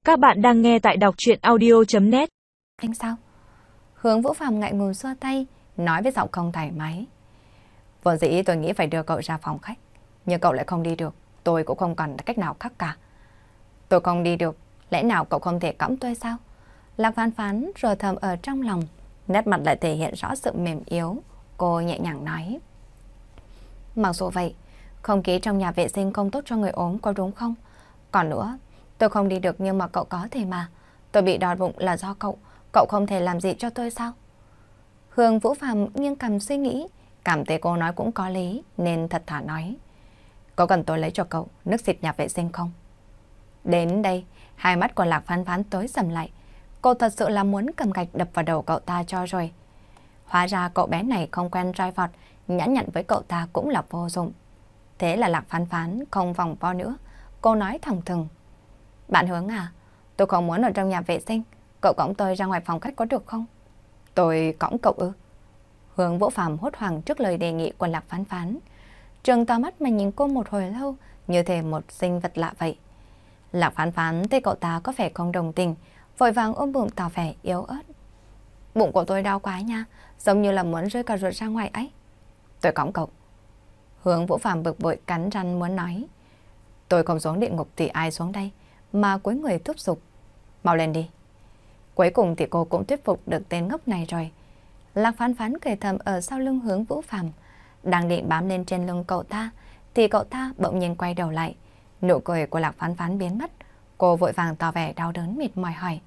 Các bạn đang nghe tại đọc truyện audio.net. Anh sao? Hướng Vũ Phàm ngại ngùng xua tay, nói với giọng không thoải mái. Vốn dĩ tôi nghĩ phải đưa cậu ra phòng khách, nhưng cậu lại không đi được, tôi cũng không còn cách nào khác cả. Tôi không đi được, lẽ nào cậu không thể cõng tôi sao? Lạc Phán Phán rồi thầm ở trong lòng, nét mặt lại thể hiện rõ sự mềm yếu. Cô nhẹ nhàng nói. Mặc dù vậy, không khí trong nhà vệ sinh không tốt cho người ốm có đúng không? Còn nữa, tôi không đi được nhưng mà cậu có thể mà. Tôi bị đau bụng là do cậu không thể làm gì cho tôi sao? Hương Vũ Phàm nghiêng cằm suy nghĩ, cảm thấy cô nói cũng có lý nên thật thà nói. Có cần tôi lấy cho cậu nước xịt nhà vệ sinh không? Đến đây, hai mắt của Lạc Phán Phán tối sầm lại. Cô thật sự là muốn cầm gạch đập vào đầu cậu ta cho rồi. Hóa ra cậu bé này không quen trai vọt, nhã nhặn với cậu ta cũng là vô dụng. Thế là Lạc Phán Phán không vòng vo nữa. Cô nói thẳng thừng. Bạn Hướng à, tôi không muốn ở trong nhà vệ sinh. Cậu cõng tôi ra ngoài phòng khách có được không? Tôi cõng cậu ư? Hướng Vũ Phàm hốt hoảng trước lời đề nghị của Lạc Phán Phán. Trừng to mắt mà nhìn cô một hồi lâu, như thể một sinh vật lạ vậy. Lạc Phán Phán thấy cậu ta có vẻ không đồng tình, vội vàng ôm bụng tỏ vẻ yếu ớt. Bụng của tôi đau quá nha, giống như là muốn rơi cả ruột ra ngoài ấy. Tôi cõng cậu. Hướng Vũ Phàm bực bội cắn răng muốn nói. Tôi không xuống địa ngục thì ai xuống đây, mà cuối người thúc giục. Mau lên đi. Cuối cùng thì cô cũng thuyết phục được tên ngốc này rồi. Lạc Phán Phán cười thầm ở sau lưng Hướng Vũ Phàm, đang định bám lên trên lưng cậu ta, thì cậu ta bỗng nhiên quay đầu lại. Nụ cười của Lạc Phán Phán biến mất. Cô vội vàng tỏ vẻ đau đớn mệt mỏi hỏi.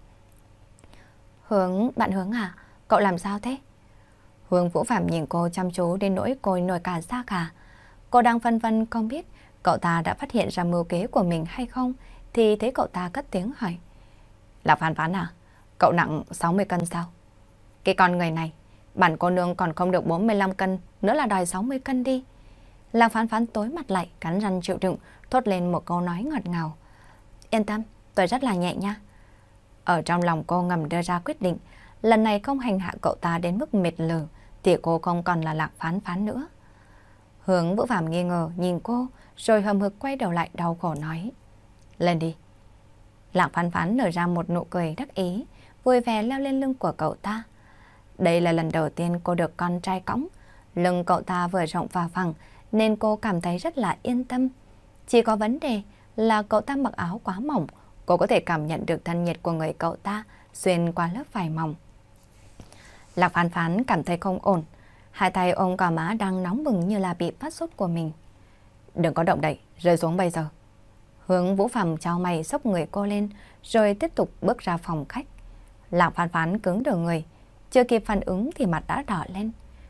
Bạn Hướng à, cậu làm sao thế? Hướng Vũ Phàm nhìn cô chăm chú đến nỗi cô nổi cả da gà. Cô đang phân vân không biết cậu ta đã phát hiện ra mưu kế của mình hay không, thì thấy cậu ta cất tiếng hỏi. Lạc Phán Phán à, cậu nặng 60 cân sao? Cái con người này, bản cô nương còn không được 45 cân, nữa là đòi 60 cân đi. Lạc Phán Phán tối mặt lại, cắn răng chịu đựng, thốt lên một câu nói ngọt ngào. Yên tâm, tôi rất là nhẹ nha. Ở trong lòng cô ngầm đưa ra quyết định, lần này không hành hạ cậu ta đến mức mệt lử, thì cô không còn là Lạc Phán Phán nữa. Hướng Vũ Phàm nghi ngờ nhìn cô, rồi hầm hực quay đầu lại đau khổ nói. Lên đi. Lạc Phán Phán nở ra một nụ cười đắc ý, vui vẻ leo lên lưng của cậu ta. Đây là lần đầu tiên cô được con trai cõng, lưng cậu ta vừa rộng và phẳng nên cô cảm thấy rất là yên tâm. Chỉ có vấn đề là cậu ta mặc áo quá mỏng, cô có thể cảm nhận được thân nhiệt của người cậu ta xuyên qua lớp vải mỏng. Lạc Phán Phán cảm thấy không ổn, hai tay ôm gò má đang nóng bừng như là bị phát sốt của mình. Đừng có động đậy, rơi xuống bây giờ. Hướng Vũ Phàm chau mày xốc người cô lên, rồi tiếp tục bước ra phòng khách. Lạc Phán Phán cứng đờ người, chưa kịp phản ứng thì mặt đã đỏ lên.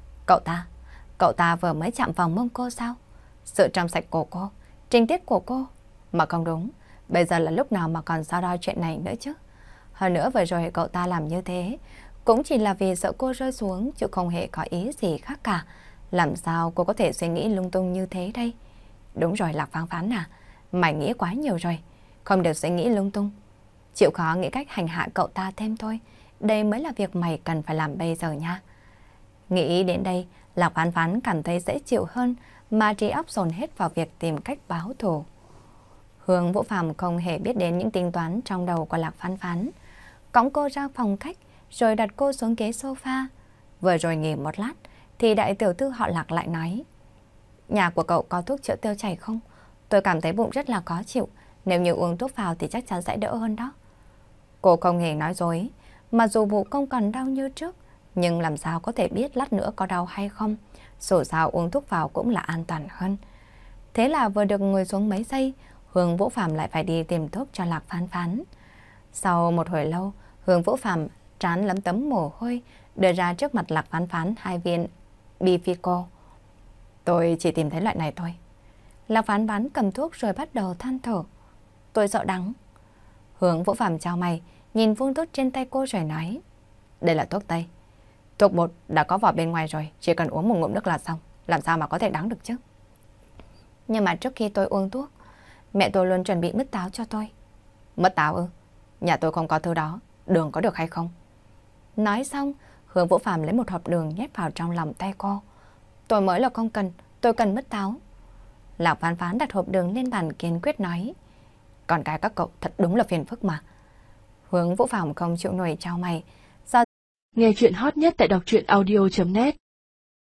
Cậu ta vừa mới chạm vào mông cô sao? Sự trong sạch của cô, trinh tiết của cô. Mà không đúng, bây giờ là lúc nào mà còn so đo chuyện này nữa chứ? Hơn nữa vừa rồi cậu ta làm như thế, cũng chỉ là vì sợ cô rơi xuống, chứ không hề có ý gì khác cả. Làm sao cô có thể suy nghĩ lung tung như thế đây? Đúng rồi Lạc Phán Phán à, mày nghĩ quá nhiều rồi, không được suy nghĩ lung tung. Chịu khó nghĩ cách hành hạ cậu ta thêm thôi, đây mới là việc mày cần phải làm bây giờ nha. Nghĩ đến đây, Lạc Phán Phán cảm thấy dễ chịu hơn, mà trí óc dồn hết vào việc tìm cách báo thù. Hướng Vũ Phàm không hề biết đến những tính toán trong đầu của Lạc Phán Phán. Cõng cô ra phòng khách, rồi đặt cô xuống ghế sofa. Vừa rồi nghỉ một lát, thì đại tiểu thư họ Lạc lại nói. Nhà của cậu có thuốc chữa tiêu chảy không? Tôi cảm thấy bụng rất là khó chịu, nếu như uống thuốc vào thì chắc chắn sẽ đỡ hơn đó. Cô không hề nói dối, mà dù bụng không còn đau như trước, nhưng làm sao có thể biết lát nữa có đau hay không, dù sao uống thuốc vào cũng là an toàn hơn. Thế là vừa được ngồi xuống mấy giây, Hướng Vũ Phàm lại phải đi tìm thuốc cho Lạc Phán Phán. Sau một hồi lâu, Hướng Vũ Phàm trán lấm tấm mồ hôi, đưa ra trước mặt Lạc Phán Phán 2 viên Bifico. Tôi chỉ tìm thấy loại này thôi. Lạc Phán Phán cầm thuốc rồi bắt đầu than thở. Tôi sợ đắng. Hướng Vũ Phàm chau mày, nhìn vuông thuốc trên tay cô rồi nói. Đây là thuốc tây. Thuốc bột đã có vỏ bên ngoài rồi, chỉ cần uống một ngụm nước là xong. Làm sao mà có thể đắng được chứ? Nhưng mà trước khi tôi uống thuốc, mẹ tôi luôn chuẩn bị mứt táo cho tôi. Mứt táo ư? Nhà tôi không có thứ đó, đường có được hay không? Nói xong, Hướng Vũ Phàm lấy một hộp đường nhét vào trong lòng tay cô. Tôi mới là không cần, tôi cần mứt táo. Lạc Phán Phán đặt hộp đường lên bàn kiên quyết nói. Con cái các cậu thật đúng là phiền phức mà. Hướng Vũ Phạm không chịu nổi chau mày. Nghe chuyện hot nhất tại đọc truyện audio.net